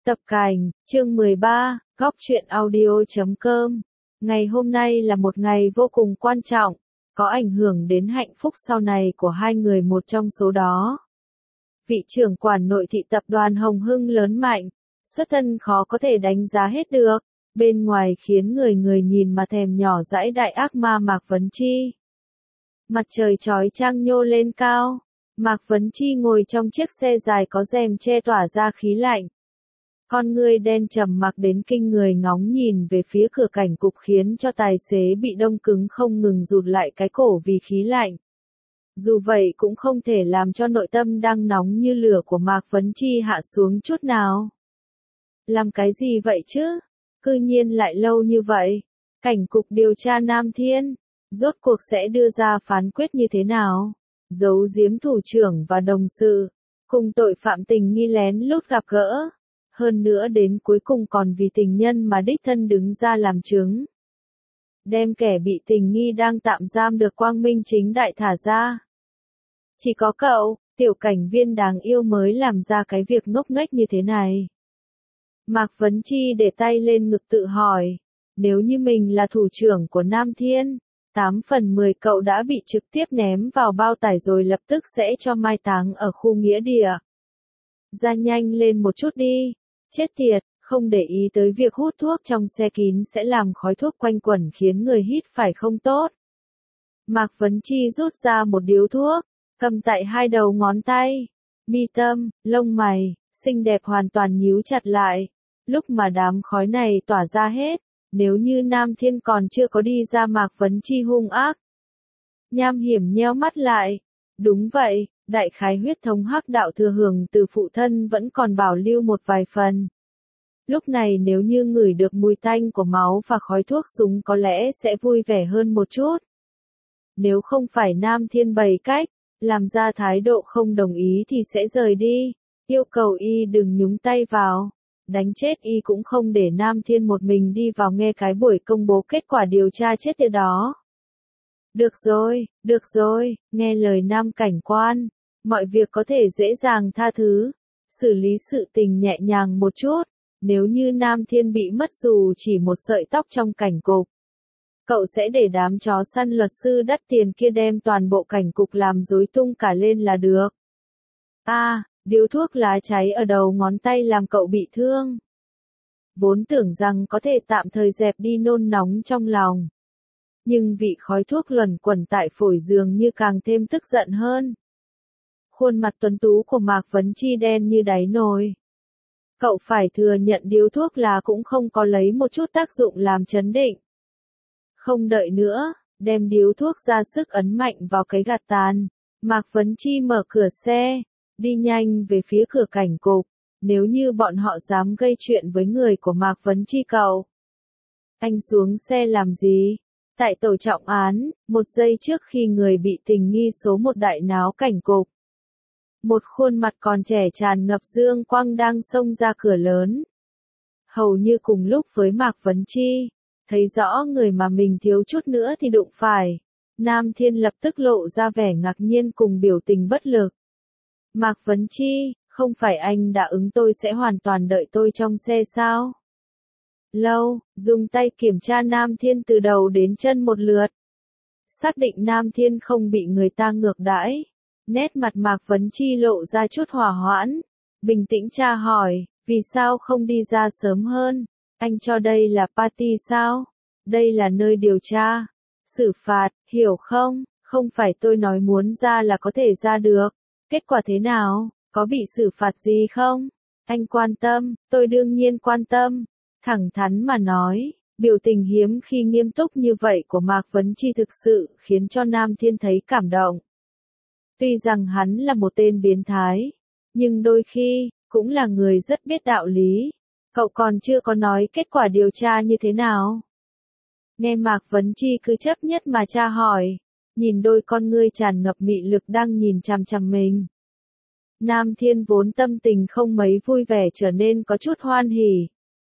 Tập Cảnh, chương 13, Góc truyện audio.com. Ngày hôm nay là một ngày vô cùng quan trọng, có ảnh hưởng đến hạnh phúc sau này của hai người, một trong số đó. Vị trưởng quản nội thị tập đoàn Hồng Hưng lớn mạnh, xuất thân khó có thể đánh giá hết được, bên ngoài khiến người người nhìn mà thèm nhỏ dãi đại ác ma Mạc Vấn Chi. Mặt trời chói chang nhô lên cao, Mạc Vấn Chi ngồi trong chiếc xe dài có rèm che tỏa ra khí lạnh. Con ngươi đen trầm mặc đến kinh người ngóng nhìn về phía cửa cảnh cục khiến cho tài xế bị đông cứng không ngừng rụt lại cái cổ vì khí lạnh. Dù vậy cũng không thể làm cho nội tâm đang nóng như lửa của Mạc Vấn Chi hạ xuống chút nào. Làm cái gì vậy chứ? Cư nhiên lại lâu như vậy. Cảnh cục điều tra Nam Thiên, rốt cuộc sẽ đưa ra phán quyết như thế nào? Giấu giếm thủ trưởng và đồng sự, cùng tội phạm tình nghi lén lút gặp gỡ. Hơn nữa đến cuối cùng còn vì tình nhân mà đích thân đứng ra làm chứng. Đem kẻ bị tình nghi đang tạm giam được quang minh chính đại thả ra. Chỉ có cậu, tiểu cảnh viên đáng yêu mới làm ra cái việc ngốc nghếch như thế này. Mạc Vấn Chi để tay lên ngực tự hỏi, nếu như mình là thủ trưởng của Nam Thiên, 8 phần 10 cậu đã bị trực tiếp ném vào bao tải rồi lập tức sẽ cho mai táng ở khu nghĩa địa. Ra nhanh lên một chút đi. Chết tiệt, không để ý tới việc hút thuốc trong xe kín sẽ làm khói thuốc quanh quẩn khiến người hít phải không tốt. Mạc Vấn Chi rút ra một điếu thuốc, cầm tại hai đầu ngón tay. Mi tâm, lông mày, xinh đẹp hoàn toàn nhíu chặt lại. Lúc mà đám khói này tỏa ra hết, nếu như Nam Thiên còn chưa có đi ra Mạc Vấn Chi hung ác. Nham Hiểm nheo mắt lại. Đúng vậy. Đại khái huyết thống hắc đạo thừa hưởng từ phụ thân vẫn còn bảo lưu một vài phần. Lúc này nếu như ngửi được mùi tanh của máu và khói thuốc súng có lẽ sẽ vui vẻ hơn một chút. Nếu không phải Nam Thiên bày cách, làm ra thái độ không đồng ý thì sẽ rời đi, yêu cầu y đừng nhúng tay vào. Đánh chết y cũng không để Nam Thiên một mình đi vào nghe cái buổi công bố kết quả điều tra chết tiệt đó. Được rồi, nghe lời Nam cảnh quan. Mọi việc có thể dễ dàng tha thứ, xử lý sự tình nhẹ nhàng một chút, nếu như Nam Thiên bị mất dù chỉ một sợi tóc trong cảnh cục. Cậu sẽ để đám chó săn luật sư đắt tiền kia đem toàn bộ cảnh cục làm rối tung cả lên là được. Điếu thuốc lá cháy ở đầu ngón tay làm cậu bị thương. Vốn tưởng rằng có thể tạm thời dẹp đi nôn nóng trong lòng. Nhưng vị khói thuốc luẩn quẩn tại phổi dường như càng thêm tức giận hơn. Khuôn mặt tuấn tú của Mạc Vấn Chi đen như đáy nồi. Cậu phải thừa nhận điếu thuốc lá cũng không có lấy một chút tác dụng làm trấn định. Không đợi nữa, đem điếu thuốc ra sức ấn mạnh vào cái gạt tàn. Mạc Vấn Chi mở cửa xe, đi nhanh về phía cửa cảnh cục. Nếu như bọn họ dám gây chuyện với người của Mạc Vấn Chi cậu. Anh xuống xe làm gì? Tại tổ trọng án, một giây trước khi người bị tình nghi số 1 đại náo cảnh cục. Một khuôn mặt còn trẻ tràn ngập dương quang đang xông ra cửa lớn. Hầu như cùng lúc với Mạc Vấn Chi, thấy rõ người mà mình thiếu chút nữa thì đụng phải. Nam Thiên lập tức lộ ra vẻ ngạc nhiên cùng biểu tình bất lực. Mạc Vấn Chi, không phải anh đã ứng tôi sẽ hoàn toàn đợi tôi trong xe sao? Lâu, dùng tay kiểm tra Nam Thiên từ đầu đến chân một lượt. Xác định Nam Thiên không bị người ta ngược đãi. Nét mặt Mạc Vấn Chi lộ ra chút hòa hoãn. Bình tĩnh tra hỏi, vì sao không đi ra sớm hơn? Anh cho đây là party sao? Đây là nơi điều tra. Xử phạt, hiểu không? Không phải tôi nói muốn ra là có thể ra được. Kết quả thế nào? Có bị xử phạt gì không? Anh quan tâm, tôi đương nhiên quan tâm. Thẳng thắn mà nói, biểu tình hiếm khi nghiêm túc như vậy của Mạc Vấn Chi thực sự khiến cho Nam Thiên thấy cảm động. Tuy rằng hắn là một tên biến thái, nhưng đôi khi, cũng là người rất biết đạo lý. Cậu còn chưa có nói kết quả điều tra như thế nào. Nghe Mạc Vấn Chi cứ chấp nhất mà tra hỏi, nhìn đôi con ngươi tràn ngập mị lực đang nhìn chằm chằm mình. Nam Thiên vốn tâm tình không mấy vui vẻ trở nên có chút hoan hỉ.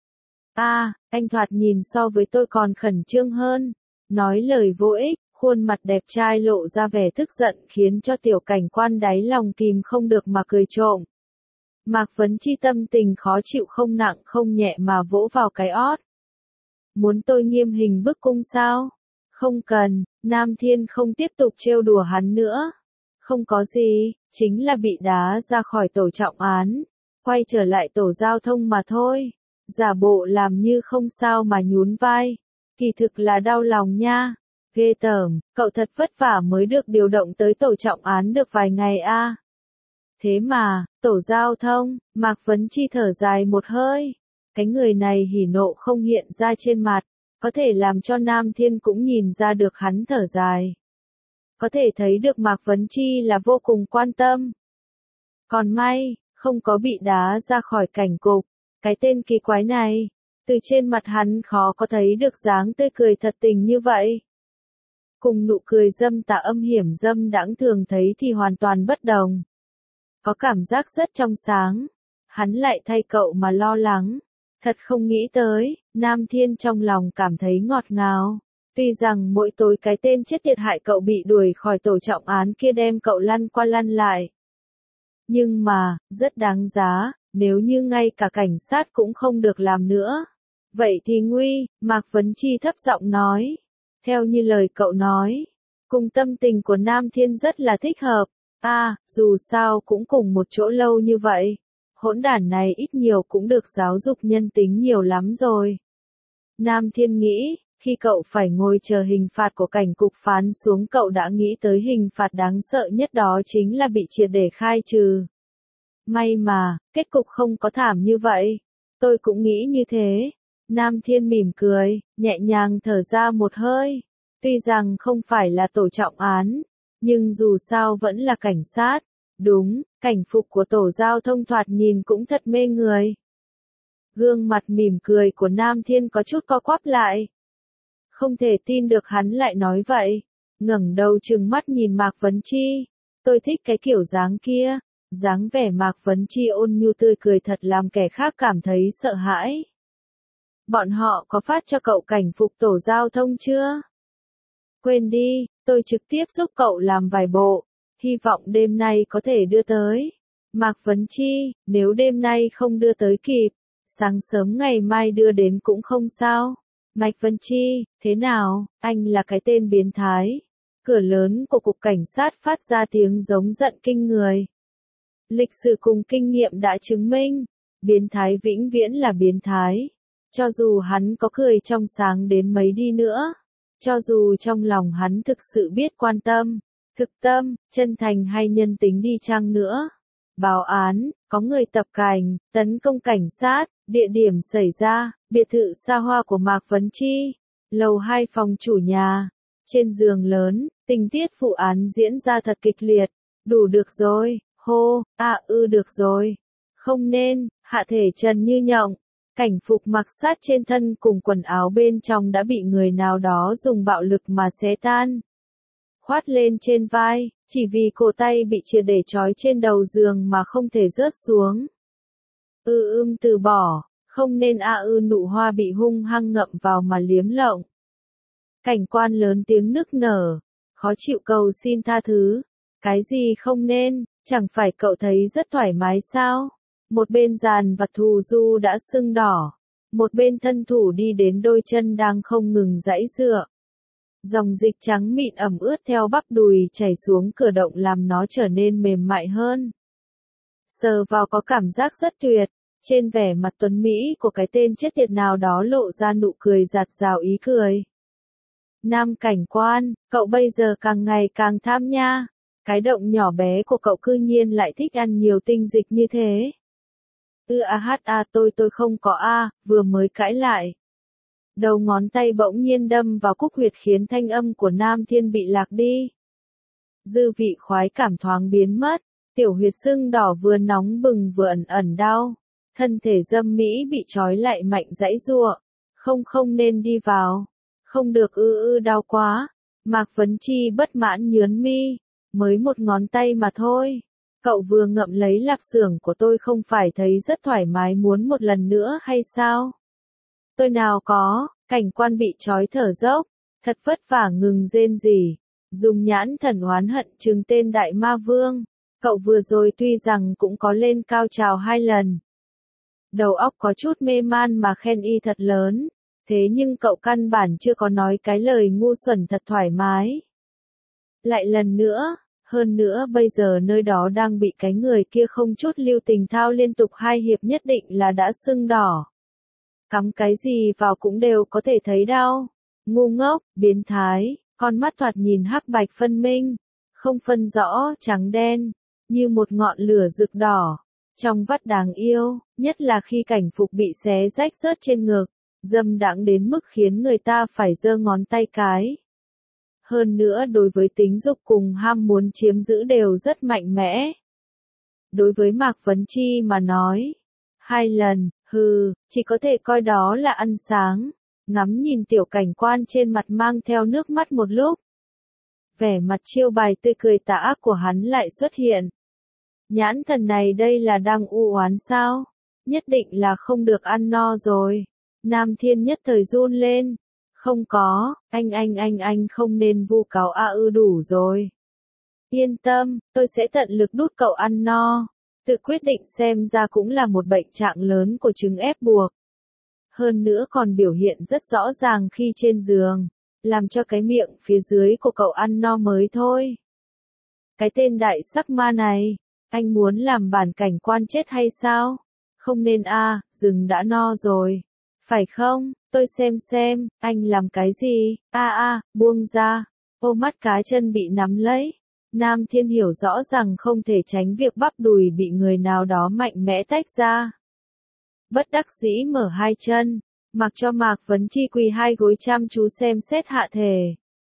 Anh thoạt nhìn so với tôi còn khẩn trương hơn. Nói lời vô ích, khuôn mặt đẹp trai lộ ra vẻ tức giận khiến cho tiểu cảnh quan đáy lòng kìm không được mà cười trộm. Mạc Vấn Chi tâm tình khó chịu không nặng không nhẹ mà vỗ vào cái ót. Muốn tôi nghiêm hình bức cung sao? Không cần, Nam Thiên không tiếp tục trêu đùa hắn nữa. Không có gì, chính là bị đá ra khỏi tổ trọng án, quay trở lại tổ giao thông mà thôi. Giả bộ làm như không sao mà nhún vai. Kỳ thực là đau lòng nha. Ghê tởm, cậu thật vất vả mới được điều động tới tổ trọng án được vài ngày a. Thế mà, tổ giao thông, Mạc Vấn Chi thở dài một hơi. Cái người này hỉ nộ không hiện ra trên mặt, có thể làm cho Nam Thiên cũng nhìn ra được hắn thở dài. Có thể thấy được Mạc Vấn Chi là vô cùng quan tâm. Còn may, không có bị đá ra khỏi cảnh cục. Cái tên kỳ quái này, từ trên mặt hắn khó có thấy được dáng tươi cười thật tình như vậy. Cùng nụ cười dâm tà âm hiểm dâm đãng thường thấy thì hoàn toàn bất đồng. Có cảm giác rất trong sáng. Hắn lại thay cậu mà lo lắng. Thật không nghĩ tới, Nam Thiên trong lòng cảm thấy ngọt ngào. Tuy rằng mỗi tối cái tên chết tiệt hại cậu bị đuổi khỏi tổ trọng án kia đem cậu lăn qua lăn lại. Nhưng mà, rất đáng giá, nếu như ngay cả cảnh sát cũng không được làm nữa. Vậy thì nguy, Mạc Vấn Chi thấp giọng nói. Theo như lời cậu nói, cùng tâm tình của Nam Thiên rất là thích hợp. Dù sao cũng cùng một chỗ lâu như vậy. Hỗn đản này ít nhiều cũng được giáo dục nhân tính nhiều lắm rồi. Nam Thiên nghĩ, khi cậu phải ngồi chờ hình phạt của cảnh cục phán xuống cậu đã nghĩ tới hình phạt đáng sợ nhất đó chính là bị triệt để khai trừ. May mà, kết cục không có thảm như vậy. Tôi cũng nghĩ như thế. Nam Thiên mỉm cười, nhẹ nhàng thở ra một hơi. Tuy rằng không phải là tổ trọng án, nhưng dù sao vẫn là cảnh sát. Đúng, cảnh phục của tổ giao thông thoạt nhìn cũng thật mê người. Gương mặt mỉm cười của Nam Thiên có chút co quắp lại. Không thể tin được hắn lại nói vậy. Ngẩng đầu trừng mắt nhìn Mạc Vấn Chi. Tôi thích cái kiểu dáng kia. Dáng vẻ Mạc Vấn Chi ôn nhu tươi cười thật làm kẻ khác cảm thấy sợ hãi. Bọn họ có phát cho cậu cảnh phục tổ giao thông chưa? Quên đi, tôi trực tiếp giúp cậu làm vài bộ. Hy vọng đêm nay có thể đưa tới. Mạc Vấn Chi, nếu đêm nay không đưa tới kịp, sáng sớm ngày mai đưa đến cũng không sao. Mạc Vấn Chi, thế nào, anh là cái tên biến thái. Cửa lớn của cục cảnh sát phát ra tiếng giống giận kinh người. Lịch sử cùng kinh nghiệm đã chứng minh, biến thái vĩnh viễn là biến thái. Cho dù hắn có cười trong sáng đến mấy đi nữa, cho dù trong lòng hắn thực sự biết quan tâm, thực tâm, chân thành hay nhân tính đi chăng nữa. Báo án, có người tập cảnh, tấn công cảnh sát, địa điểm xảy ra, biệt thự xa hoa của Mạc Vấn Chi, lầu 2 phòng chủ nhà, trên giường lớn, tình tiết vụ án diễn ra thật kịch liệt, đủ được rồi, hô, được rồi, không nên, hạ thể trần như nhộng, cảnh phục mặc sát trên thân cùng quần áo bên trong đã bị người nào đó dùng bạo lực mà xé tan. Khoát lên trên vai, chỉ vì cổ tay bị triệt để trói trên đầu giường mà không thể rớt xuống. Từ bỏ, không nên nụ hoa bị hung hăng ngậm vào mà liếm lộng. Cảnh quan lớn tiếng nức nở, khó chịu cầu xin tha thứ. Cái gì không nên, chẳng phải cậu thấy rất thoải mái sao? Một bên dàn vặt thù du đã sưng đỏ, một bên thân thủ đi đến đôi chân đang không ngừng giãy giụa. Dòng dịch trắng mịn ẩm ướt theo bắp đùi chảy xuống cửa động làm nó trở nên mềm mại hơn. Sờ vào có cảm giác rất tuyệt, trên vẻ mặt tuấn Mỹ của cái tên chết tiệt nào đó lộ ra nụ cười giạt rào ý cười. Nam cảnh quan, cậu bây giờ càng ngày càng tham nha. Cái động nhỏ bé của cậu cư nhiên lại thích ăn nhiều tinh dịch như thế. Tôi không có vừa mới cãi lại. Đầu ngón tay bỗng nhiên đâm vào cúc huyệt khiến thanh âm của Nam Thiên bị lạc đi. Dư vị khoái cảm thoáng biến mất, tiểu huyệt sưng đỏ vừa nóng bừng vừa ẩn ẩn đau. Thân thể dâm mỹ bị trói lại mạnh giãy giụa. Không nên đi vào. Không được đau quá. Mạc Vấn Chi bất mãn nhướn mi. Mới một ngón tay mà thôi. Cậu vừa ngậm lấy lạp xưởng của tôi không phải thấy rất thoải mái muốn một lần nữa hay sao? Tôi nào có, cảnh quan bị trói thở dốc, thật vất vả ngừng rên rỉ, dùng nhãn thần oán hận trừng tên đại ma vương. Cậu vừa rồi tuy rằng cũng có lên cao trào 2 lần. Đầu óc có chút mê man mà khen y thật lớn. Thế nhưng cậu căn bản chưa có nói cái lời ngu xuẩn thật thoải mái. Lại lần nữa, hơn nữa bây giờ nơi đó đang bị cái người kia không chút lưu tình thao liên tục 2 hiệp nhất định là đã sưng đỏ. Cắm cái gì vào cũng đều có thể thấy đau. Ngu ngốc, biến thái, con mắt thoạt nhìn hắc bạch phân minh, không phân rõ trắng đen, như một ngọn lửa rực đỏ. Trong vắt đáng yêu, nhất là khi cảnh phục bị xé rách rớt trên ngực, dâm đãng đến mức khiến người ta phải giơ ngón tay cái. Hơn nữa đối với tính dục cùng ham muốn chiếm giữ đều rất mạnh mẽ. Đối với Mạc Vấn Chi mà nói, 2 lần, chỉ có thể coi đó là ăn sáng, ngắm nhìn tiểu cảnh quan trên mặt mang theo nước mắt một lúc. Vẻ mặt chiêu bài tươi cười tà ác của hắn lại xuất hiện. Nhãn thần này đây là đang u oán sao? Nhất định là không được ăn no rồi. Nam Thiên nhất thời run lên. Không có, anh không nên vu cáo đủ rồi. Yên tâm, tôi sẽ tận lực đút cậu ăn no. Tự quyết định xem ra cũng là một bệnh trạng lớn của chứng ép buộc. Hơn nữa còn biểu hiện rất rõ ràng khi trên giường, làm cho cái miệng phía dưới của cậu ăn no mới thôi. Cái tên đại sắc ma này, anh muốn làm bản cảnh quan chết hay sao? Không nên rừng đã no rồi. Phải không? Tôi xem, anh làm cái gì? Buông ra. Ô mắt cá chân bị nắm lấy. Nam Thiên hiểu rõ rằng không thể tránh việc bắp đùi bị người nào đó mạnh mẽ tách ra. Bất đắc dĩ mở 2 chân, mặc cho Mạc Vấn Chi quỳ 2 gối chăm chú xem xét hạ thể.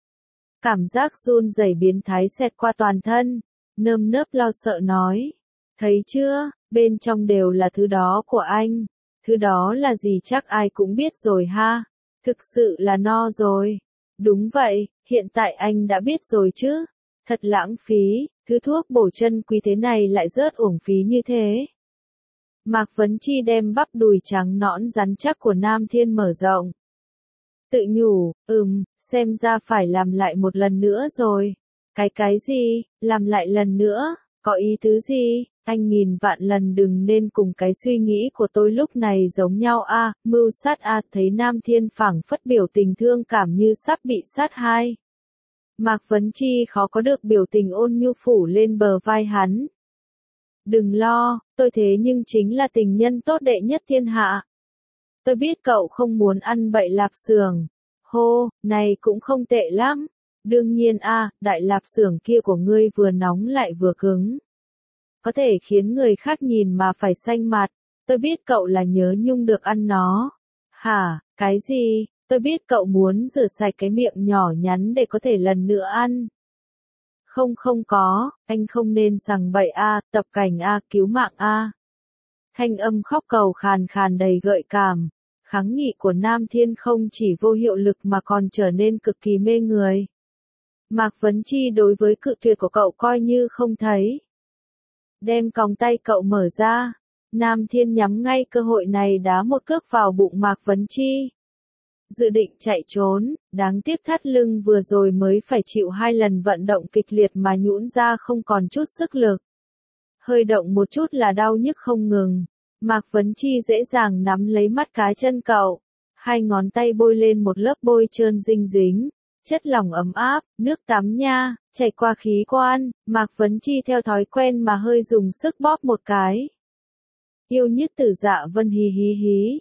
Cảm giác run rẩy biến thái xẹt qua toàn thân, nơm nớp lo sợ nói. Thấy chưa, bên trong đều là thứ đó của anh. Thứ đó là gì chắc ai cũng biết rồi ha. Thực sự là no rồi. Đúng vậy, hiện tại anh đã biết rồi chứ. Thật lãng phí, thứ thuốc bổ chân quý thế này lại rớt uổng phí như thế. Mạc Vấn Chi đem bắp đùi trắng nõn rắn chắc của Nam Thiên mở rộng. Tự nhủ, xem ra phải làm lại một lần nữa rồi. Cái gì, làm lại lần nữa, có ý tứ gì? Anh nghìn vạn lần đừng nên cùng cái suy nghĩ của tôi lúc này giống nhau mưu sát thấy Nam Thiên phảng phất biểu tình thương cảm như sắp bị sát hai. Mạc Vấn Chi khó có được biểu tình ôn nhu phủ lên bờ vai hắn. Đừng lo, tôi thế nhưng chính là tình nhân tốt đệ nhất thiên hạ. Tôi biết cậu không muốn ăn bậy lạp xưởng. Hô, này cũng không tệ lắm. Đương nhiên đại lạp xưởng kia của ngươi vừa nóng lại vừa cứng. Có thể khiến người khác nhìn mà phải xanh mặt. Tôi biết cậu là nhớ nhung được ăn nó. Hả, cái gì? Tôi biết cậu muốn rửa sạch cái miệng nhỏ nhắn để có thể lần nữa ăn. Không có, anh không nên rằng bậy tập cảnh cứu mạng Thanh âm khóc cầu khàn khàn đầy gợi cảm. Kháng nghị của Nam Thiên không chỉ vô hiệu lực mà còn trở nên cực kỳ mê người. Mạc Vấn Chi đối với cự tuyệt của cậu coi như không thấy. Đem còng tay cậu mở ra. Nam Thiên nhắm ngay cơ hội này đá một cước vào bụng Mạc Vấn Chi. Dự định chạy trốn, đáng tiếc thắt lưng vừa rồi mới phải chịu 2 lần vận động kịch liệt mà nhũn ra không còn chút sức lực. Hơi động một chút là đau nhức không ngừng. Mạc Vấn Chi dễ dàng nắm lấy mắt cá chân cậu. 2 ngón tay bôi lên một lớp bôi trơn dinh dính. Chất lỏng ấm áp, nước tắm nha, chảy qua khí quan. Mạc Vấn Chi theo thói quen mà hơi dùng sức bóp một cái. Yêu nhất Tử Dạ Vân hí hí hí.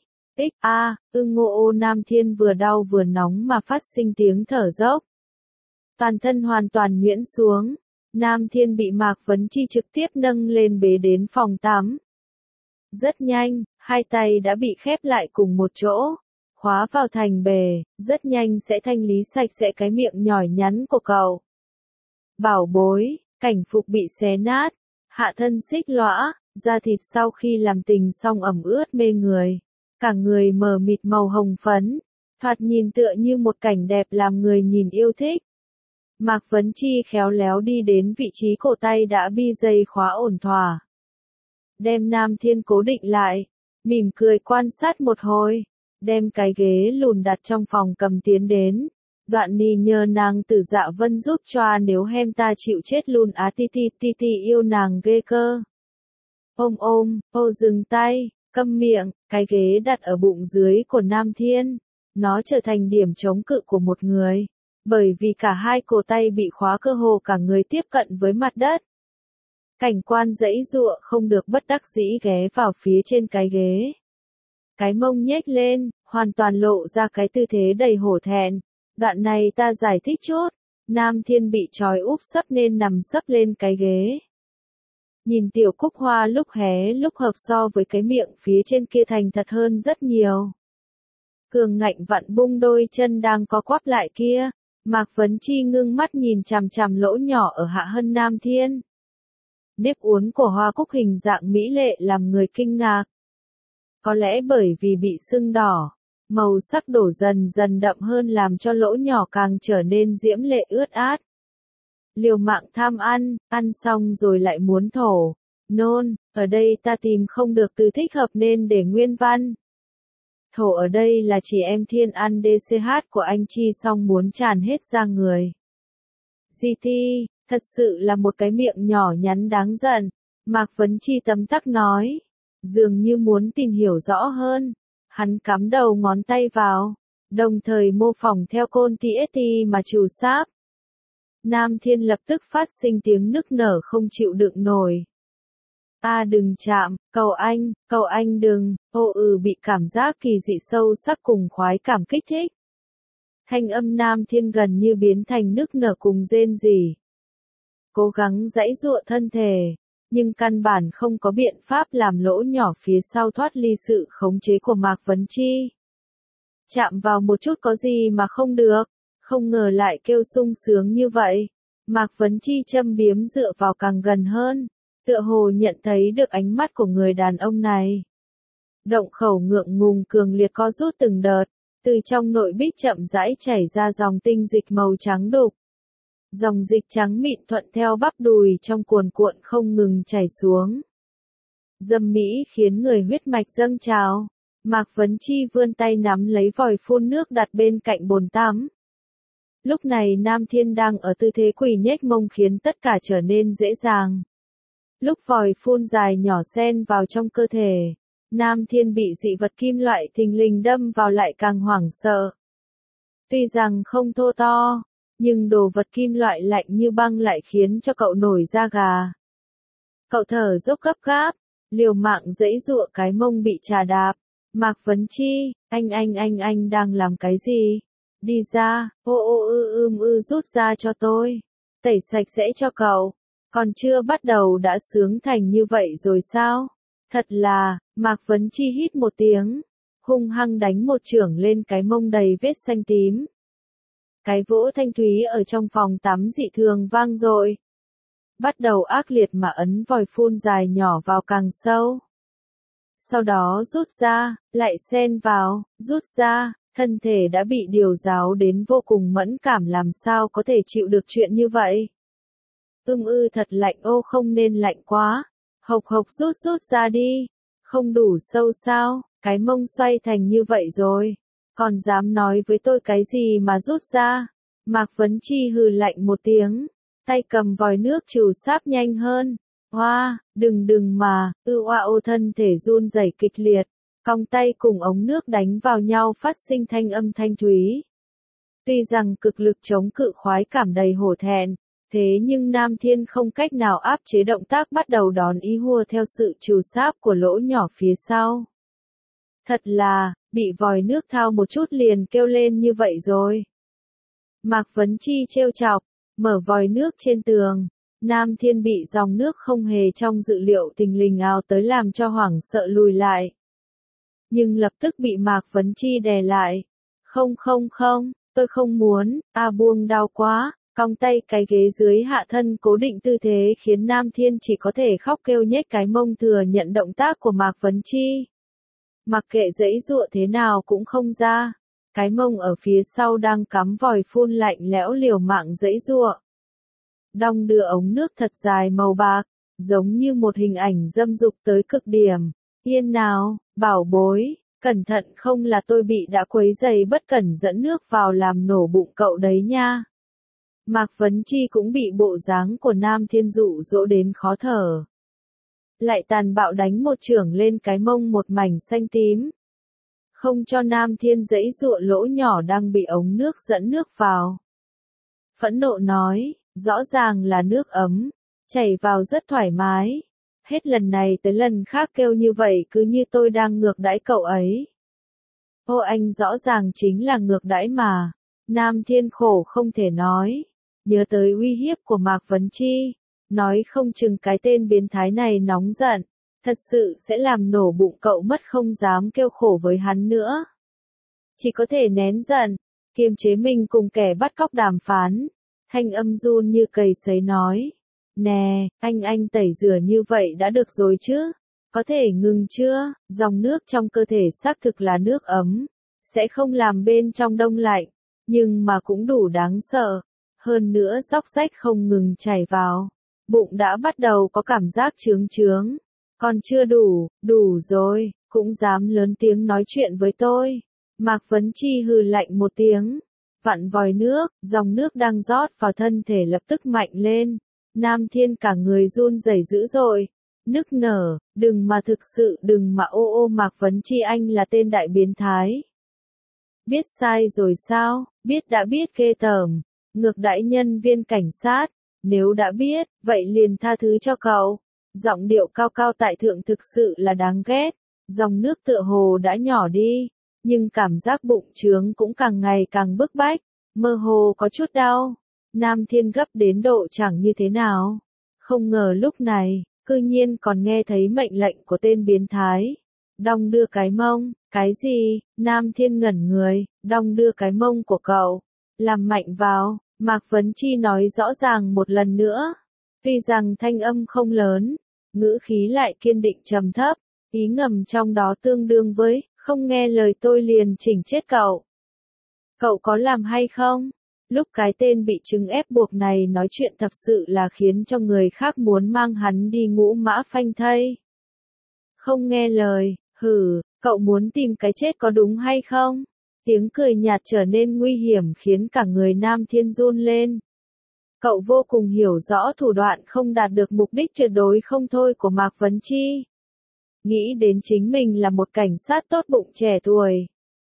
Ngô ô Nam Thiên vừa đau vừa nóng mà phát sinh tiếng thở dốc. Toàn thân hoàn toàn nhuyễn xuống. Nam Thiên bị Mạc Vấn Chi trực tiếp nâng lên bế đến phòng tắm. Rất nhanh, 2 tay đã bị khép lại cùng một chỗ. Khóa vào thành bề, rất nhanh sẽ thanh lý sạch sẽ cái miệng nhỏ nhắn của cậu. Bảo bối, cảnh phục bị xé nát. Hạ thân xích lõa, da thịt sau khi làm tình xong ẩm ướt mê người. Cả người mờ mịt màu hồng phấn, thoạt nhìn tựa như một cảnh đẹp làm người nhìn yêu thích. Mạc Vấn Chi khéo léo đi đến vị trí cổ tay đã bi dây khóa ổn thỏa. Đem Nam Thiên cố định lại, mỉm cười quan sát một hồi, đem cái ghế lùn đặt trong phòng cầm tiến đến, Đoạn ni nhờ nàng từ Dạ Vân giúp cho nếu hem ta chịu chết luôn á ti ti yêu nàng ghê cơ. Ô dừng tay, câm miệng, cái ghế đặt ở bụng dưới của Nam Thiên. Nó trở thành điểm chống cự của một người. Bởi vì cả hai cổ tay bị khóa cơ hồ cả người tiếp cận với mặt đất. Cảnh quan giãy giụa không được bất đắc dĩ ghé vào phía trên cái ghế. Cái mông nhếch lên, hoàn toàn lộ ra cái tư thế đầy hổ thẹn. Đoạn này ta giải thích chút. Nam Thiên bị trói úp sấp nên nằm sấp lên cái ghế. Nhìn tiểu cúc hoa lúc hé lúc hợp so với cái miệng phía trên kia thành thật hơn rất nhiều. Cường ngạnh vặn bung đôi chân đang có quắp lại kia. Mạc Vấn Chi ngưng mắt nhìn chằm chằm lỗ nhỏ ở hạ hân Nam Thiên. Nếp uốn của hoa cúc hình dạng mỹ lệ làm người kinh ngạc. Có lẽ bởi vì bị sưng đỏ, màu sắc đổ dần dần đậm hơn làm cho lỗ nhỏ càng trở nên diễm lệ ướt át. Liều mạng tham ăn xong rồi lại muốn thổ, nôn, ở đây ta tìm không được từ thích hợp nên để nguyên văn. Thổ ở đây là chỉ em Thiên ăn DCH của anh Chi xong muốn tràn hết ra người. GT, thật sự là một cái miệng nhỏ nhắn đáng giận, Mạc Vấn Chi tấm tắc nói. Dường như muốn tìm hiểu rõ hơn, hắn cắm đầu ngón tay vào, đồng thời mô phỏng theo côn TST mà chủ sáp. Nam Thiên lập tức phát sinh tiếng nức nở không chịu đựng nổi. Đừng chạm, cầu anh đừng, bị cảm giác kỳ dị sâu sắc cùng khoái cảm kích thích. Thanh âm Nam Thiên gần như biến thành nức nở cùng rên rỉ. Cố gắng giãy giụa thân thể, nhưng căn bản không có biện pháp làm lỗ nhỏ phía sau thoát ly sự khống chế của Mạc Vấn Chi. Chạm vào một chút có gì mà không được, không ngờ lại kêu sung sướng như vậy. Mạc Vấn Chi châm biếm dựa vào càng gần hơn, tựa hồ nhận thấy được ánh mắt của người đàn ông này. Động khẩu ngượng ngùng cường liệt co rút từng đợt, từ trong nội bích chậm rãi chảy ra dòng tinh dịch màu trắng đục. Dòng dịch trắng mịn thuận theo bắp đùi trong cuồn cuộn không ngừng chảy xuống. Dâm mỹ khiến người huyết mạch dâng trào. Mạc Vấn Chi vươn tay nắm lấy vòi phun nước đặt bên cạnh bồn tắm. Lúc này Nam Thiên đang ở tư thế quỳ nhếch mông khiến tất cả trở nên dễ dàng. Lúc vòi phun dài nhỏ xen vào trong cơ thể, Nam Thiên bị dị vật kim loại thình lình đâm vào lại càng hoảng sợ. Tuy rằng không thô to, nhưng đồ vật kim loại lạnh như băng lại khiến cho cậu nổi da gà. Cậu thở dốc gấp gáp, liều mạng giãy giụa cái mông bị chà đạp. Mạc Vấn Chi, anh đang làm cái gì? Đi ra, rút ra cho tôi. Tẩy sạch sẽ cho cậu. Còn chưa bắt đầu đã sướng thành như vậy rồi sao? Thật là, Mạc Vấn Chi hít một tiếng, hung hăng đánh một chưởng lên cái mông đầy vết xanh tím. Cái vỗ thanh thúy ở trong phòng tắm dị thường vang dội. Bắt đầu ác liệt mà ấn vòi phun dài nhỏ vào càng sâu. Sau đó rút ra, lại xen vào, rút ra, thân thể đã bị điều giáo đến vô cùng mẫn cảm làm sao có thể chịu được chuyện như vậy. Thật lạnh không nên lạnh quá. Hộc rút ra đi. Không đủ sâu sao, cái mông xoay thành như vậy rồi. Còn dám nói với tôi cái gì mà rút ra. Mạc Vấn Chi hừ lạnh một tiếng. Tay cầm vòi nước trù sáp nhanh hơn. Đừng mà, thân thể run rẩy kịch liệt. Cong tay cùng ống nước đánh vào nhau phát sinh thanh âm thanh thúy. Tuy rằng cực lực chống cự khoái cảm đầy hổ thẹn, thế nhưng Nam Thiên không cách nào áp chế động tác bắt đầu đón ý hùa theo sự trù sáp của lỗ nhỏ phía sau. Thật là, bị vòi nước thao một chút liền kêu lên như vậy rồi. Mạc Vấn Chi trêu chọc, mở vòi nước trên tường. Nam Thiên bị dòng nước không hề trong dự liệu thình lình ào tới làm cho hoảng sợ lùi lại. Nhưng lập tức bị Mạc Vấn Chi đè lại. Không, tôi không muốn, buông đau quá. Cong tay cái ghế dưới hạ thân cố định tư thế khiến Nam Thiên chỉ có thể khóc kêu nhếch cái mông thừa nhận động tác của Mạc Vấn Chi. Mặc kệ giãy giụa thế nào cũng không ra. Cái mông ở phía sau đang cắm vòi phun lạnh lẽo liều mạng giãy giụa. Đong đưa ống nước thật dài màu bạc, giống như một hình ảnh dâm dục tới cực điểm. Yên nào, bảo bối, Cẩn thận không là tôi bị đã quấy giày bất cẩn dẫn nước vào làm nổ bụng cậu đấy nha. Mạc Vấn Chi cũng bị bộ dáng của Nam Thiên dụ dỗ đến khó thở. Lại tàn bạo đánh một chưởng lên cái mông một mảnh xanh tím. Không cho Nam Thiên giãy giụa lỗ nhỏ đang bị ống nước dẫn nước vào. Phẫn nộ nói, rõ ràng là nước ấm, chảy vào rất thoải mái. Hết lần này tới lần khác kêu như vậy cứ như tôi đang ngược đãi cậu ấy. Ô anh rõ ràng chính là ngược đãi mà. Nam Thiên khổ không thể nói. Nhớ tới uy hiếp của Mạc Vấn Chi. Nói không chừng cái tên biến thái này nóng giận. Thật sự sẽ làm nổ bụng cậu mất không dám kêu khổ với hắn nữa. Chỉ có thể nén giận, kiềm chế mình cùng kẻ bắt cóc đàm phán. Thanh âm run như cầy sấy nói. Nè, anh tẩy rửa như vậy đã được rồi chứ? Có thể ngừng chưa? Dòng nước trong cơ thể xác thực là nước ấm. Sẽ không làm bên trong đông lạnh. Nhưng mà cũng đủ đáng sợ. Hơn nữa róc rách không ngừng chảy vào. Bụng đã bắt đầu có cảm giác chướng chướng. Còn chưa đủ, đủ rồi, cũng dám lớn tiếng nói chuyện với tôi. Mạc Vấn Chi hừ lạnh một tiếng. Vặn vòi nước, dòng nước đang rót vào thân thể lập tức mạnh lên. Nam Thiên cả người run rẩy dữ dội. Nức nở, đừng mà thực sự đừng mà ô Mạc Vấn Chi anh là tên đại biến thái. Biết sai rồi sao, biết đã biết ghê tởm. Ngược đãi nhân viên cảnh sát. Nếu đã biết, vậy liền tha thứ cho cậu. Giọng điệu cao cao tại thượng thực sự là đáng ghét. Dòng nước tựa hồ đã nhỏ đi. Nhưng cảm giác bụng trướng cũng càng ngày càng bức bách. Mơ hồ có chút đau. Nam Thiên gấp đến độ chẳng như thế nào. Không ngờ lúc này, cư nhiên còn nghe thấy mệnh lệnh của tên biến thái. Đong đưa cái mông, cái gì? Nam Thiên ngẩn người, đong đưa cái mông của cậu. Làm mạnh vào, Mạc Vấn Chi nói rõ ràng một lần nữa. Tuy rằng thanh âm không lớn, ngữ khí lại kiên định trầm thấp, ý ngầm trong đó tương đương với, không nghe lời tôi liền chỉnh chết cậu. Cậu có làm hay không? Lúc cái tên bị chứng ép buộc này nói chuyện thật sự là khiến cho người khác muốn mang hắn đi ngũ mã phanh thây. Không nghe lời, hử, cậu muốn tìm cái chết có đúng hay không? Tiếng cười nhạt trở nên nguy hiểm khiến cả người Nam Thiên run lên. Cậu vô cùng hiểu rõ thủ đoạn không đạt được mục đích tuyệt đối không thôi của Mạc Vấn Chi. Nghĩ đến chính mình là một cảnh sát tốt bụng trẻ tuổi.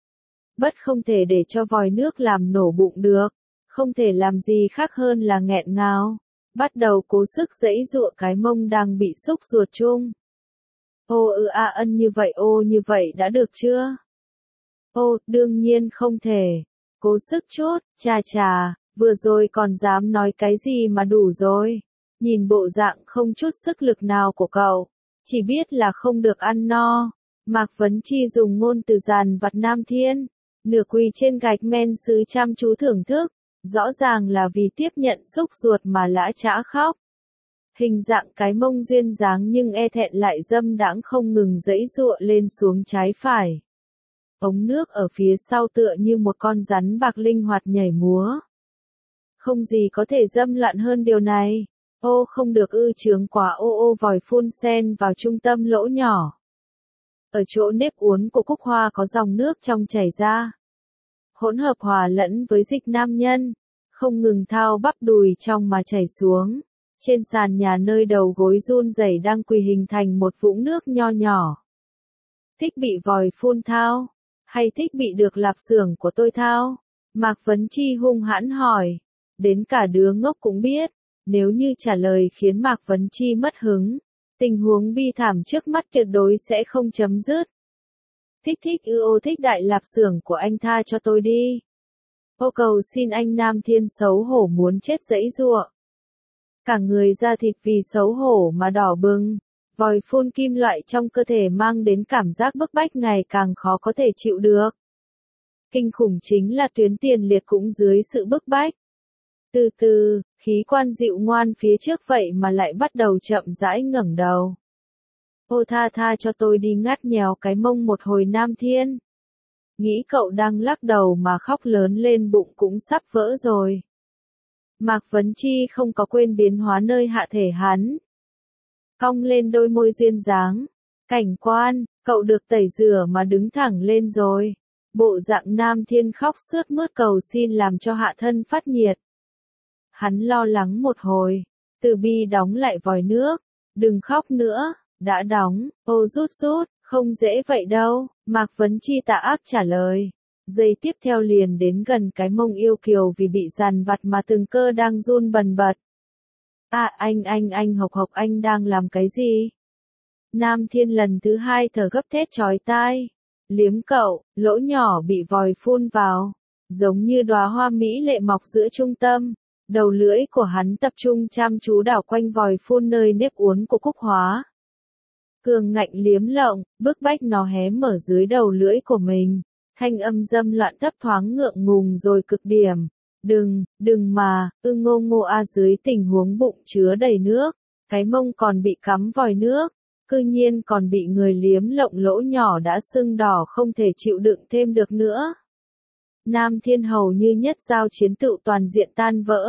Bất không thể để cho vòi nước làm nổ bụng được. Không thể làm gì khác hơn là nghẹn ngào. Bắt đầu cố sức giãy giụa cái mông đang bị xúc ruột chung. Ân như vậy đã được chưa? Đương nhiên không thể. Cố sức chút, chà, vừa rồi còn dám nói cái gì mà đủ rồi. Nhìn bộ dạng không chút sức lực nào của cậu. Chỉ biết là không được ăn no. Mạc Vấn Chi dùng ngôn từ giàn vặt Nam Thiên. Nửa quỳ trên gạch men sứ chăm chú thưởng thức. Rõ ràng là vì tiếp nhận xúc ruột mà lã chã khóc. Hình dạng cái mông duyên dáng nhưng e thẹn lại dâm đãng không ngừng giãy giụa lên xuống trái phải. Ống nước ở phía sau tựa như một con rắn bạc linh hoạt nhảy múa. Không gì có thể dâm loạn hơn điều này. Không được chướng quá vòi phun sen vào trung tâm lỗ nhỏ. Ở chỗ nếp uốn của cúc hoa có dòng nước trong chảy ra. Hỗn hợp hòa lẫn với dịch nam nhân. Không ngừng thao bắp đùi trong mà chảy xuống. Trên sàn nhà nơi đầu gối run rẩy đang quỳ hình thành một vũng nước nho nhỏ. Thích bị vòi phun thao? Hay thích bị được lạp xưởng của tôi thao? Mạc Vấn Chi hung hãn hỏi. Đến cả đứa ngốc cũng biết. Nếu như trả lời khiến Mạc Vấn Chi mất hứng. Tình huống bi thảm trước mắt tuyệt đối sẽ không chấm dứt. Thích đại lạp xưởng của anh tha cho tôi đi. Cầu xin anh. Nam Thiên xấu hổ muốn chết giãy giụa. Cả người da thịt vì xấu hổ mà đỏ bừng. Vòi phun kim loại trong cơ thể mang đến cảm giác bức bách ngày càng khó có thể chịu được. Kinh khủng chính là tuyến tiền liệt cũng dưới sự bức bách. Từ từ, khí quan dịu ngoan phía trước vậy mà lại bắt đầu chậm rãi ngẩng đầu. Tha cho tôi đi, ngắt nhèo cái mông một hồi. Nam Thiên. Nghĩ cậu đang lắc đầu mà khóc lớn lên, bụng cũng sắp vỡ rồi. Mạc Vấn Chi không có quên biến hóa nơi hạ thể hắn. Cong lên đôi môi duyên dáng. Cảnh quan, cậu được tẩy rửa mà đứng thẳng lên rồi. Bộ dạng Nam Thiên khóc sướt mướt cầu xin làm cho hạ thân phát nhiệt. Hắn lo lắng một hồi. Từ Bi đóng lại vòi nước. Đừng khóc nữa, đã đóng, ô rút rút, không dễ vậy đâu, Mạc Vấn Chi tạ ác trả lời. Giây tiếp theo liền đến gần cái mông yêu kiều vì bị dằn vặt mà từng cơ đang run bần bật. À anh Hộc Hộc anh đang làm cái gì? Nam Thiên lần thứ hai thở gấp thét chói tai. Liếm cậu, lỗ nhỏ bị vòi phun vào, giống như đóa hoa mỹ lệ mọc giữa trung tâm. Đầu lưỡi của hắn tập trung chăm chú đảo quanh vòi phun nơi nếp uốn của Cúc Hóa. Cường ngạnh liếm lộng, bức bách nó hé mở dưới đầu lưỡi của mình. Thanh âm dâm loạn thấp thoáng ngượng ngùng rồi cực điểm. Đừng mà, ngô ngô a dưới tình huống bụng chứa đầy nước. Cái mông còn bị cắm vòi nước. Cư nhiên còn bị người liếm lộng lỗ nhỏ đã sưng đỏ không thể chịu đựng thêm được nữa. Nam Thiên hầu như nhất giao chiến tựu toàn diện tan vỡ.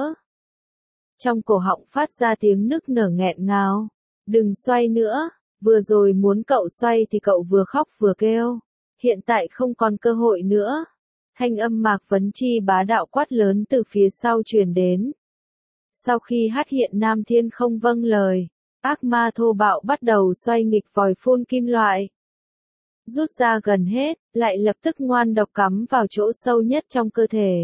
Trong cổ họng phát ra tiếng nức nở nghẹn ngào. Đừng xoay nữa, vừa rồi muốn cậu xoay thì cậu vừa khóc vừa kêu. Hiện tại không còn cơ hội nữa. Thanh âm Mạc Vấn Chi bá đạo quát lớn từ phía sau truyền đến. Sau khi hát hiện Nam Thiên không vâng lời, ác ma thô bạo bắt đầu xoay nghịch vòi phun kim loại. Rút ra gần hết, lại lập tức ngoan độc cắm vào chỗ sâu nhất trong cơ thể.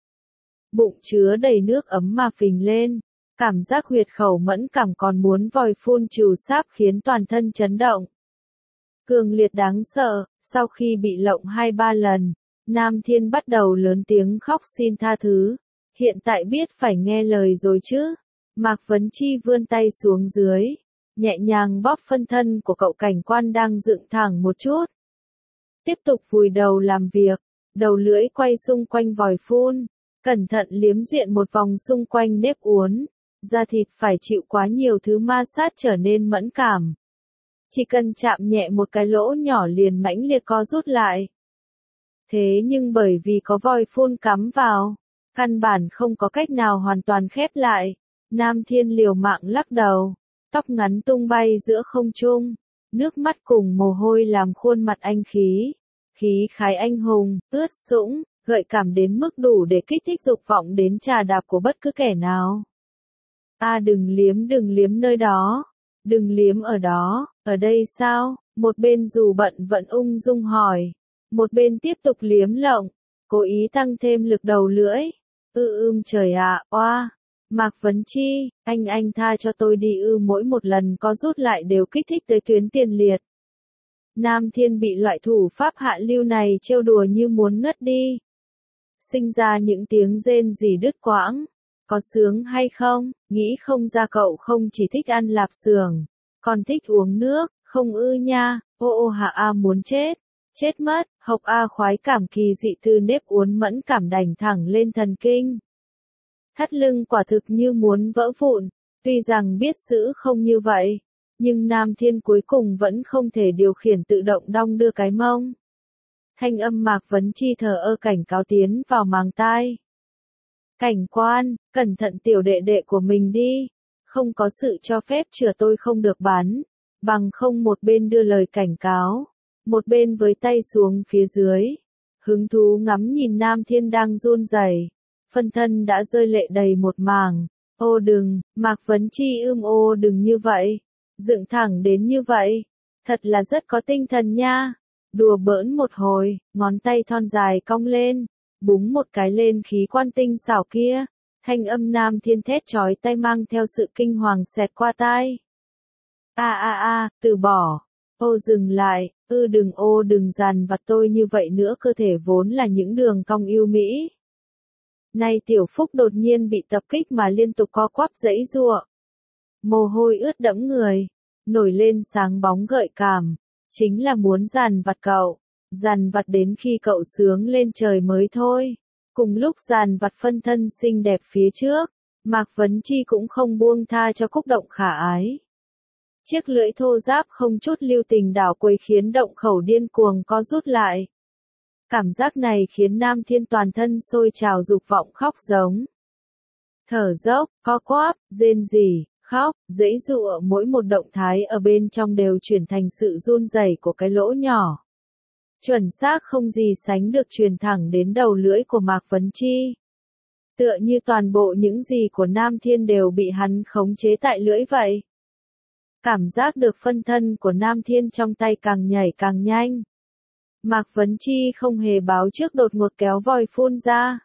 Bụng chứa đầy nước ấm mà phình lên, cảm giác huyệt khẩu mẫn cảm còn muốn vòi phun trừ sáp khiến toàn thân chấn động. Cường liệt đáng sợ, sau khi bị lộng 2-3 lần, Nam Thiên bắt đầu lớn tiếng khóc xin tha thứ. Hiện tại biết phải nghe lời rồi chứ. Mạc Vấn Chi vươn tay xuống dưới, nhẹ nhàng bóp phân thân của cậu cảnh quan đang dựng thẳng một chút. Tiếp tục vùi đầu làm việc, đầu lưỡi quay xung quanh vòi phun, cẩn thận liếm diện một vòng xung quanh nếp uốn, da thịt phải chịu quá nhiều thứ ma sát trở nên mẫn cảm. Chỉ cần chạm nhẹ một cái lỗ nhỏ liền mãnh liệt co rút lại. Thế nhưng bởi vì có vòi phun cắm vào, căn bản không có cách nào hoàn toàn khép lại. Nam Thiên liều mạng lắc đầu, tóc ngắn tung bay giữa không trung, nước mắt cùng mồ hôi làm khuôn mặt anh khí khái anh hùng, ướt sũng, gợi cảm đến mức đủ để kích thích dục vọng đến trà đạp của bất cứ kẻ nào. Đừng liếm nơi đó, đừng liếm ở đó, ở đây sao? Một bên dù bận vẫn ung dung hỏi, một bên tiếp tục liếm lộng, cố ý tăng thêm lực đầu lưỡi. Trời ạ, oa. Mạc Vấn Chi, anh tha cho tôi đi mỗi một lần có rút lại đều kích thích tới tuyến tiền liệt. Nam Thiên bị loại thủ pháp hạ lưu này trêu đùa như muốn ngất đi. Sinh ra những tiếng rên rỉ đứt quãng. Có sướng hay không, nghĩ không ra cậu không chỉ thích ăn lạp xưởng, còn thích uống nước, không nha, ô hạ muốn chết mất, Hộc khoái cảm kỳ dị từ nếp uốn mẫn cảm đành thẳng lên thần kinh. Thắt lưng quả thực như muốn vỡ vụn, tuy rằng biết giữ không như vậy, nhưng Nam Thiên cuối cùng vẫn không thể điều khiển tự động đong đưa cái mông. Thanh âm Mạc Vấn Chi thờ ơ cảnh cáo tiến vào màng tai. Cảnh quan, cẩn thận tiểu đệ đệ của mình đi, không có sự cho phép chừa tôi không được bắn, bằng không. Một bên đưa lời cảnh cáo, một bên với tay xuống phía dưới, hứng thú ngắm nhìn Nam Thiên đang run rẩy, phân thân đã rơi lệ đầy một màng. Ô đừng, Mạc Vấn Chi đừng như vậy, dựng thẳng đến như vậy, thật là rất có tinh thần nha. Đùa bỡn một hồi, ngón tay thon dài cong lên, búng một cái lên khí quan tinh xảo kia, thanh âm Nam Thiên thét chói tai mang theo sự kinh hoàng xẹt qua tai. Từ bỏ. Dừng lại, đừng dằn vặt tôi như vậy nữa, cơ thể vốn là những đường cong yêu mỹ. Nay Tiểu Phúc đột nhiên bị tập kích mà liên tục co quắp giãy giụa. Mồ hôi ướt đẫm người, nổi lên sáng bóng gợi cảm, chính là muốn dằn vặt cậu, dằn vặt đến khi cậu sướng lên trời mới thôi. Cùng lúc dằn vặt phân thân xinh đẹp phía trước, Mạc Vấn Chi cũng không buông tha cho Cúc Động khả ái. Chiếc lưỡi thô ráp không chút lưu tình đảo quấy khiến động khẩu điên cuồng co rút lại. Cảm giác này khiến Nam Thiên toàn thân sôi trào dục vọng khóc giống. Thở dốc, co quắp, rên rỉ, khóc, giãy giụa, mỗi một động thái ở bên trong đều chuyển thành sự run rẩy của cái lỗ nhỏ. Chuẩn xác không gì sánh được truyền thẳng đến đầu lưỡi của Mạc Vấn Chi. Tựa như toàn bộ những gì của Nam Thiên đều bị hắn khống chế tại lưỡi vậy. Cảm giác được phân thân của Nam Thiên trong tay càng nhảy càng nhanh. Mạc Vấn Chi không hề báo trước đột ngột kéo vòi phun ra.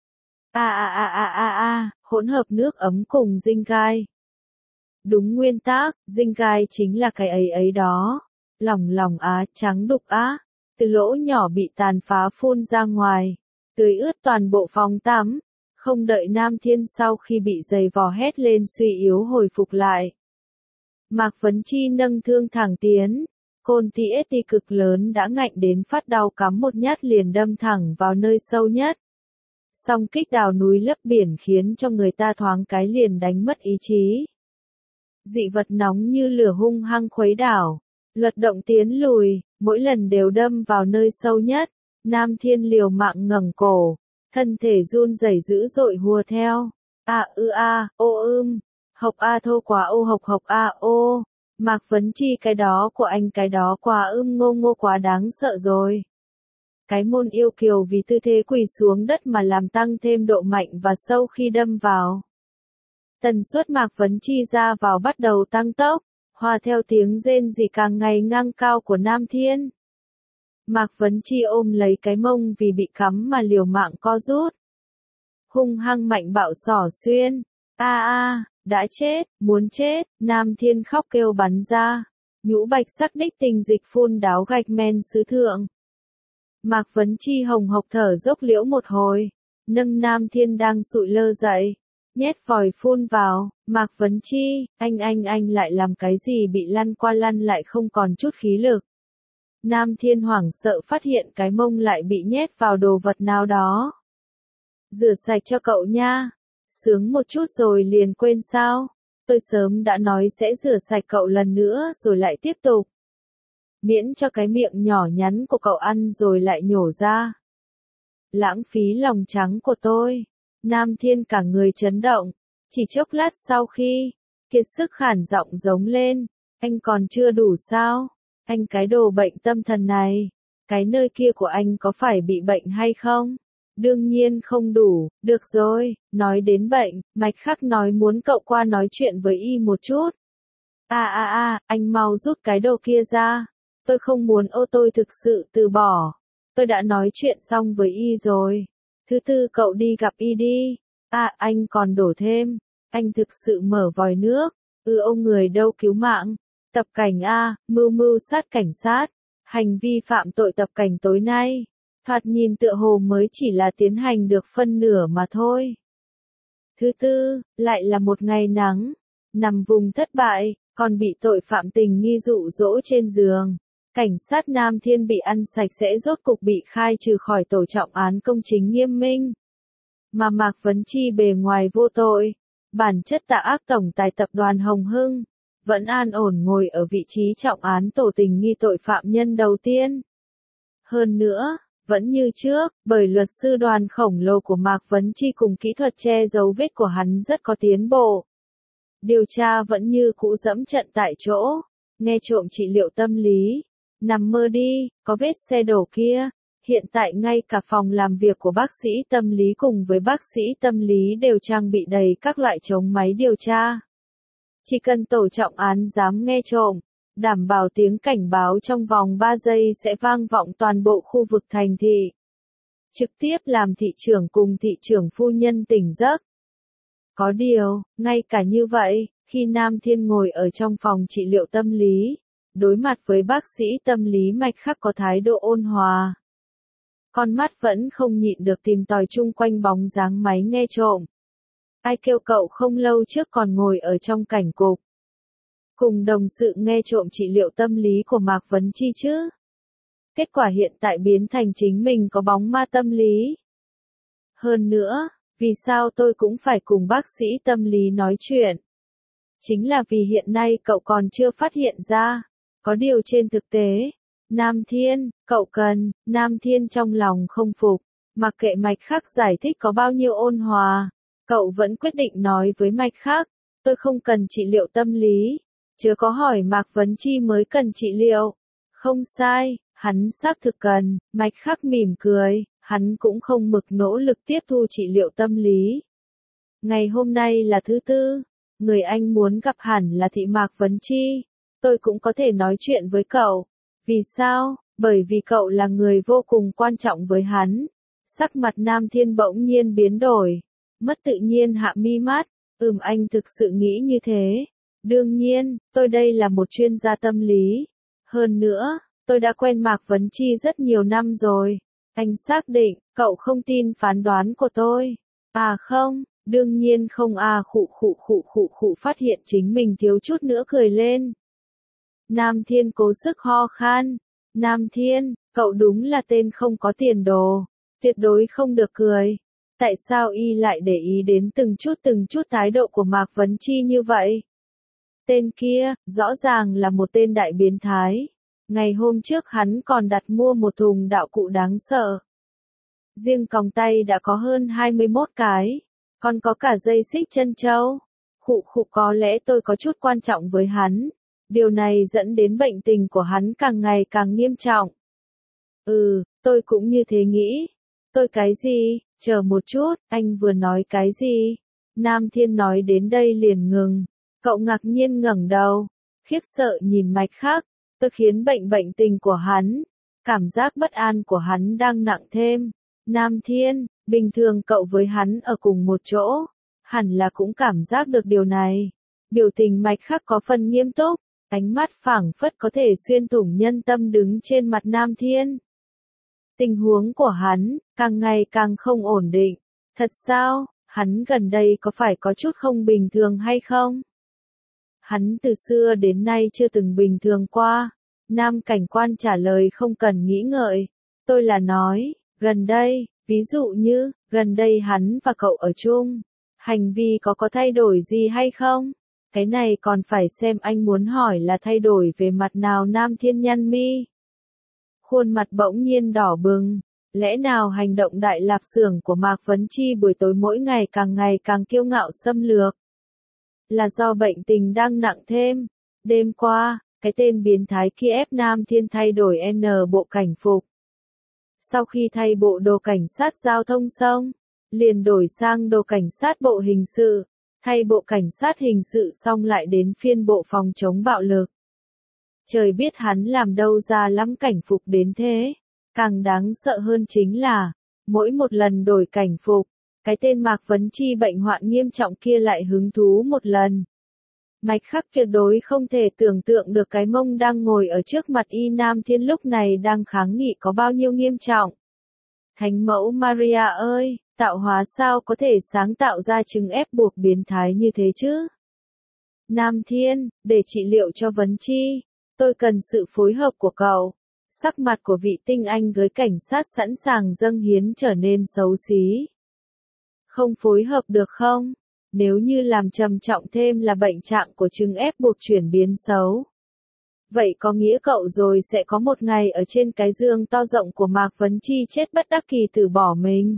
Hỗn hợp nước ấm cùng dinh gai. Đúng nguyên tắc, dinh gai chính là cái ấy đó. Lỏng á, trắng đục á. Từ lỗ nhỏ bị tàn phá phun ra ngoài. Tưới ướt toàn bộ phòng tắm. Không đợi Nam Thiên sau khi bị giày vò hét lên suy yếu hồi phục lại. Mạc Vấn Chi nâng thương thẳng tiến. Côn TST cực lớn đã ngạnh đến phát đau, cắm một nhát liền đâm thẳng vào nơi sâu nhất. Song kích đào núi lấp biển khiến cho người ta thoáng cái liền đánh mất ý chí. Dị vật nóng như lửa hung hăng khuấy đảo. Luật động tiến lùi, mỗi lần đều đâm vào nơi sâu nhất. Nam Thiên liều mạng ngẩng cổ. Thân thể run rẩy dữ dội hùa theo. Hộc thô quá hộc ô. Mạc Vấn Chi cái đó của anh cái đó quá ngô quá đáng sợ rồi. Cái môn yêu kiều vì tư thế quỳ xuống đất mà làm tăng thêm độ mạnh và sâu khi đâm vào. Tần suất Mạc Vấn Chi ra vào bắt đầu tăng tốc, hòa theo tiếng rên rỉ càng ngày ngang cao của Nam Thiên. Mạc Vấn Chi ôm lấy cái mông vì bị cắm mà liều mạng co rút. Hung hăng mạnh bạo xỏ xuyên. Đã chết, muốn chết, Nam Thiên khóc kêu bắn ra. Nhũ bạch sắc đích tình dịch phun đáo gạch men sứ thượng. Mạc Vấn Chi hồng hộc thở dốc liễu một hồi. Nâng Nam Thiên đang sụi lơ dậy. Nhét vòi phun vào. Mạc Vấn Chi, anh lại làm cái gì bị lăn qua lăn lại không còn chút khí lực. Nam Thiên hoảng sợ phát hiện cái mông lại bị nhét vào đồ vật nào đó. Rửa sạch cho cậu nha. Sướng một chút rồi liền quên sao? Tôi sớm đã nói sẽ rửa sạch cậu lần nữa rồi lại tiếp tục. Miễn cho cái miệng nhỏ nhắn của cậu ăn rồi lại nhổ ra. Lãng phí lòng trắng của tôi. Nam Thiên cả người chấn động. Chỉ chốc lát sau khi kiệt sức khản giọng giống lên. Anh còn chưa đủ sao? Anh cái đồ bệnh tâm thần này. Cái nơi kia của anh có phải bị bệnh hay không? Đương nhiên không đủ, được rồi, nói đến bệnh, Mạch Khắc nói muốn cậu qua nói chuyện với y một chút. Anh mau rút cái đồ kia ra. Tôi không muốn tôi thực sự từ bỏ. Tôi đã nói chuyện xong với y rồi. Thứ tư cậu đi gặp y đi. Anh còn đổ thêm. Anh thực sự mở vòi nước. Ông người đâu cứu mạng. Tập cảnh mưu sát cảnh sát. Hành vi phạm tội tập cảnh tối nay. Thoạt nhìn tựa hồ mới chỉ là tiến hành được phân nửa mà thôi. Thứ tư, lại là một ngày nắng. Nằm vùng thất bại, còn bị tội phạm tình nghi dụ dỗ trên giường. Cảnh sát Nam Thiên bị ăn sạch sẽ rốt cục bị khai trừ khỏi tổ trọng án công chính nghiêm minh. Mà Mạc Vấn Chi bề ngoài vô tội, bản chất tà ác tổng tài tập đoàn Hồng Hưng, vẫn an ổn ngồi ở vị trí trọng án tổ tình nghi tội phạm nhân đầu tiên. Hơn nữa, vẫn như trước, bởi luật sư đoàn khổng lồ của Mạc Vấn Chi cùng kỹ thuật che giấu vết của hắn rất có tiến bộ. Điều tra vẫn như cũ dẫm trận tại chỗ, nghe trộm trị liệu tâm lý. Nằm mơ đi, có vết xe đổ kia. Hiện tại ngay cả phòng làm việc của bác sĩ tâm lý cùng với bác sĩ tâm lý đều trang bị đầy các loại chống máy điều tra. Chỉ cần tổ trọng án dám nghe trộm, đảm bảo tiếng cảnh báo trong vòng 3 giây sẽ vang vọng toàn bộ khu vực thành thị. Trực tiếp làm thị trưởng cùng thị trưởng phu nhân tỉnh giấc. Có điều, ngay cả như vậy, khi Nam Thiên ngồi ở trong phòng trị liệu tâm lý, đối mặt với bác sĩ tâm lý Mạch Khắc có thái độ ôn hòa. Con mắt vẫn không nhịn được tìm tòi chung quanh bóng dáng máy nghe trộm. Ai kêu cậu không lâu trước còn ngồi ở trong cảnh cục. Cùng đồng sự nghe trộm trị liệu tâm lý của Mạc Vấn Chi chứ. Kết quả hiện tại biến thành chính mình có bóng ma tâm lý. Hơn nữa, vì sao tôi cũng phải cùng bác sĩ tâm lý nói chuyện? Chính là vì hiện nay cậu còn chưa phát hiện ra. Có điều trên thực tế, Nam Thiên, cậu cần, Nam Thiên trong lòng không phục. Mặc kệ Mạch Khắc giải thích có bao nhiêu ôn hòa, cậu vẫn quyết định nói với Mạch Khắc. Tôi không cần trị liệu tâm lý. Chớ có hỏi Mạc Vấn Chi mới cần trị liệu. Không sai, hắn xác thực cần, Mạch Khắc mỉm cười, hắn cũng không mực nỗ lực tiếp thu trị liệu tâm lý. Ngày hôm nay là thứ tư, người anh muốn gặp hẳn là thị Mạc Vấn Chi. Tôi cũng có thể nói chuyện với cậu. Vì sao? Bởi vì cậu là người vô cùng quan trọng với hắn. Sắc mặt Nam Thiên bỗng nhiên biến đổi. Mất tự nhiên hạ mi mắt. Anh thực sự nghĩ như thế. Đương nhiên, tôi đây là một chuyên gia tâm lý. Hơn nữa, tôi đã quen Mạc Vấn Chi rất nhiều năm rồi. Anh xác định, cậu không tin phán đoán của tôi. À không, đương nhiên không khụ phát hiện chính mình thiếu chút nữa cười lên. Nam Thiên cố sức ho khan. Nam Thiên, cậu đúng là tên không có tiền đồ. Tuyệt đối không được cười. Tại sao y lại để ý đến từng chút thái độ của Mạc Vấn Chi như vậy? Tên kia, rõ ràng là một tên đại biến thái. Ngày hôm trước hắn còn đặt mua một thùng đạo cụ đáng sợ. Riêng còng tay đã có hơn 21 cái. Còn có cả dây xích chân châu. Có lẽ tôi có chút quan trọng với hắn. Điều này dẫn đến bệnh tình của hắn càng ngày càng nghiêm trọng. Tôi cũng như thế nghĩ. Tôi cái gì? Chờ một chút, anh vừa nói cái gì? Nam Thiên nói đến đây liền ngừng. Cậu ngạc nhiên ngẩng đầu, khiếp sợ nhìn Mạch Khắc. Tôi khiến bệnh tình của hắn. Cảm giác bất an của hắn đang nặng thêm. Nam Thiên, bình thường cậu với hắn ở cùng một chỗ. Hẳn là cũng cảm giác được điều này. Biểu tình Mạch Khắc có phần nghiêm túc. Ánh mắt phảng phất có thể xuyên thủng nhân tâm đứng trên mặt Nam Thiên. Tình huống của hắn, càng ngày càng không ổn định. Thật sao, hắn gần đây có phải có chút không bình thường hay không? Hắn từ xưa đến nay chưa từng bình thường qua. Nam cảnh quan trả lời không cần nghĩ ngợi. Tôi là nói, gần đây, ví dụ như, gần đây hắn và cậu ở chung. Hành vi có thay đổi gì hay không? Cái này còn phải xem anh muốn hỏi là thay đổi về mặt nào. Nam Thiên nhăn mi. Khuôn mặt bỗng nhiên đỏ bừng. Lẽ nào hành động đại lạp xưởng của Mạc Vấn Chi buổi tối mỗi ngày càng kiêu ngạo xâm lược? Là do bệnh tình đang nặng thêm. Đêm qua, cái tên biến thái kia ép Nam Thiên thay đổi bộ cảnh phục. Sau khi thay bộ đồ cảnh sát giao thông xong, liền đổi sang đồ cảnh sát bộ hình sự. Thay bộ cảnh sát hình sự xong lại đến phiên bộ phòng chống bạo lực. Trời biết hắn làm đâu ra lắm cảnh phục đến thế. Càng đáng sợ hơn chính là, mỗi một lần đổi cảnh phục, cái tên Mạc Vấn Chi bệnh hoạn nghiêm trọng kia lại hứng thú một lần. Mạch Khắc tuyệt đối không thể tưởng tượng được cái mông đang ngồi ở trước mặt y Nam Thiên lúc này đang kháng nghị có bao nhiêu nghiêm trọng. Thánh mẫu Maria ơi, tạo hóa sao có thể sáng tạo ra chứng ép buộc biến thái như thế chứ? Nam Thiên, để trị liệu cho Vấn Chi, tôi cần sự phối hợp của cậu. Sắc mặt của vị tinh anh với cảnh sát sẵn sàng dâng hiến trở nên xấu xí. Không phối hợp được không? Nếu như làm trầm trọng thêm là bệnh trạng của chứng ép buộc chuyển biến xấu. Vậy có nghĩa cậu rồi sẽ có một ngày ở trên cái giường to rộng của Mạc Vấn Chi chết bất đắc kỳ từ bỏ mình.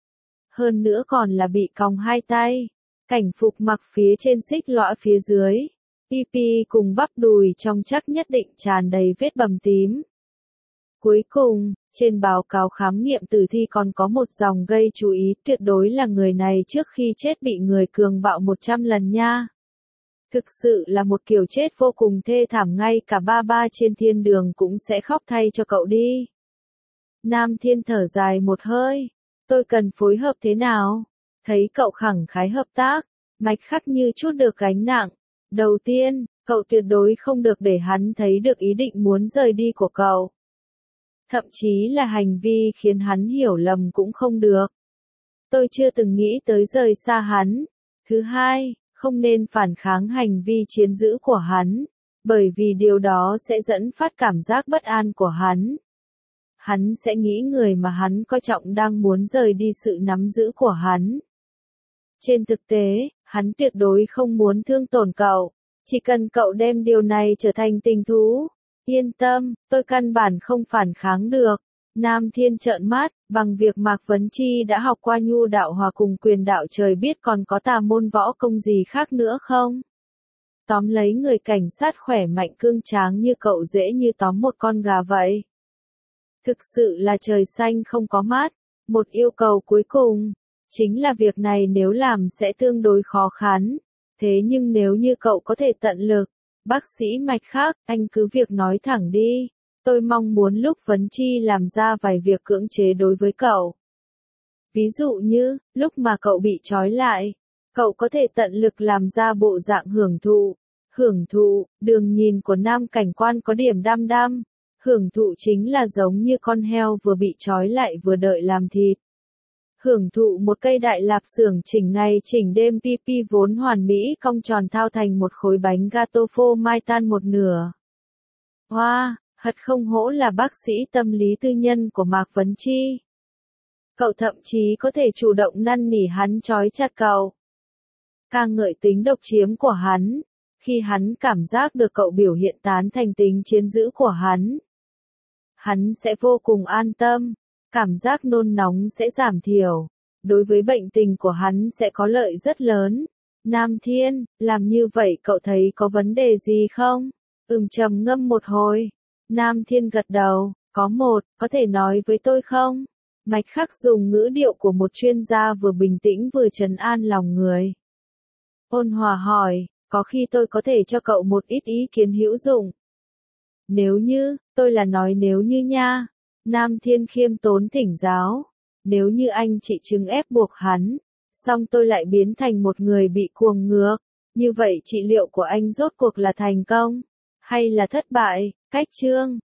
Hơn nữa còn là bị còng hai tay. Cảnh phục mặc phía trên xích lõa phía dưới. Pipi cùng bắp đùi trong chắc nhất định tràn đầy vết bầm tím. Cuối cùng, trên báo cáo khám nghiệm tử thi còn có một dòng gây chú ý tuyệt đối là người này trước khi chết bị người cường bạo 100 lần nha. Thực sự là một kiểu chết vô cùng thê thảm, ngay cả ba trên thiên đường cũng sẽ khóc thay cho cậu đi. Nam Thiên thở dài một hơi. Tôi cần phối hợp thế nào? Thấy cậu khẳng khái hợp tác, Mạch Khắc như chút được gánh nặng. Đầu tiên, cậu tuyệt đối không được để hắn thấy được ý định muốn rời đi của cậu. Thậm chí là hành vi khiến hắn hiểu lầm cũng không được. Tôi chưa từng nghĩ tới rời xa hắn. Thứ hai, không nên phản kháng hành vi chiếm giữ của hắn, bởi vì điều đó sẽ dẫn phát cảm giác bất an của hắn. Hắn sẽ nghĩ người mà hắn coi trọng đang muốn rời đi sự nắm giữ của hắn. Trên thực tế, hắn tuyệt đối không muốn thương tổn cậu, chỉ cần cậu đem điều này trở thành tình thú. Yên tâm, tôi căn bản không phản kháng được. Nam Thiên trợn mắt, bằng việc Mạc Vấn Chi đã học qua nhu đạo hòa cùng quyền đạo trời biết còn có tà môn võ công gì khác nữa không? Tóm lấy người cảnh sát khỏe mạnh cương tráng như cậu dễ như tóm một con gà vậy. Thực sự là trời xanh không có mát. Một yêu cầu cuối cùng, chính là việc này nếu làm sẽ tương đối khó khăn. Thế nhưng nếu như cậu có thể tận lực, bác sĩ Mạch khác, anh cứ việc nói thẳng đi. Tôi mong muốn lúc Vấn Chi làm ra vài việc cưỡng chế đối với cậu. Ví dụ như, lúc mà cậu bị trói lại, cậu có thể tận lực làm ra bộ dạng hưởng thụ. Hưởng thụ, đường nhìn của nam cảnh quan có điểm đăm đăm. Hưởng thụ chính là giống như con heo vừa bị trói lại vừa đợi làm thịt. Hưởng thụ một cây đại lạp xưởng chỉnh ngày chỉnh đêm pp vốn hoàn mỹ cong tròn thao thành một khối bánh gato phô mai tan một nửa. Hoa, thật không hổ là bác sĩ tâm lý tư nhân của Mạc Vấn Chi. Cậu thậm chí có thể chủ động năn nỉ hắn trói chặt cậu. Ca ngợi tính độc chiếm của hắn. Khi hắn cảm giác được cậu biểu hiện tán thành tính chiến dữ của hắn sẽ vô cùng an tâm, cảm giác nôn nóng sẽ giảm thiểu, đối với bệnh tình của hắn sẽ có lợi rất lớn. Nam Thiên, làm như vậy cậu thấy có vấn đề gì không? Trầm ngâm một hồi. Nam Thiên gật đầu, có thể nói với tôi không? Mạch Khắc dùng ngữ điệu của một chuyên gia vừa bình tĩnh vừa trấn an lòng người. Ôn hòa hỏi, có khi tôi có thể cho cậu một ít ý kiến hữu dụng. Nếu như, tôi là nói nếu như nha. Nam Thiên khiêm tốn thỉnh giáo. Nếu như anh chị chứng ép buộc hắn, xong tôi lại biến thành một người bị cuồng ngược. Như vậy trị liệu của anh rốt cuộc là thành công, hay là thất bại? Cách chương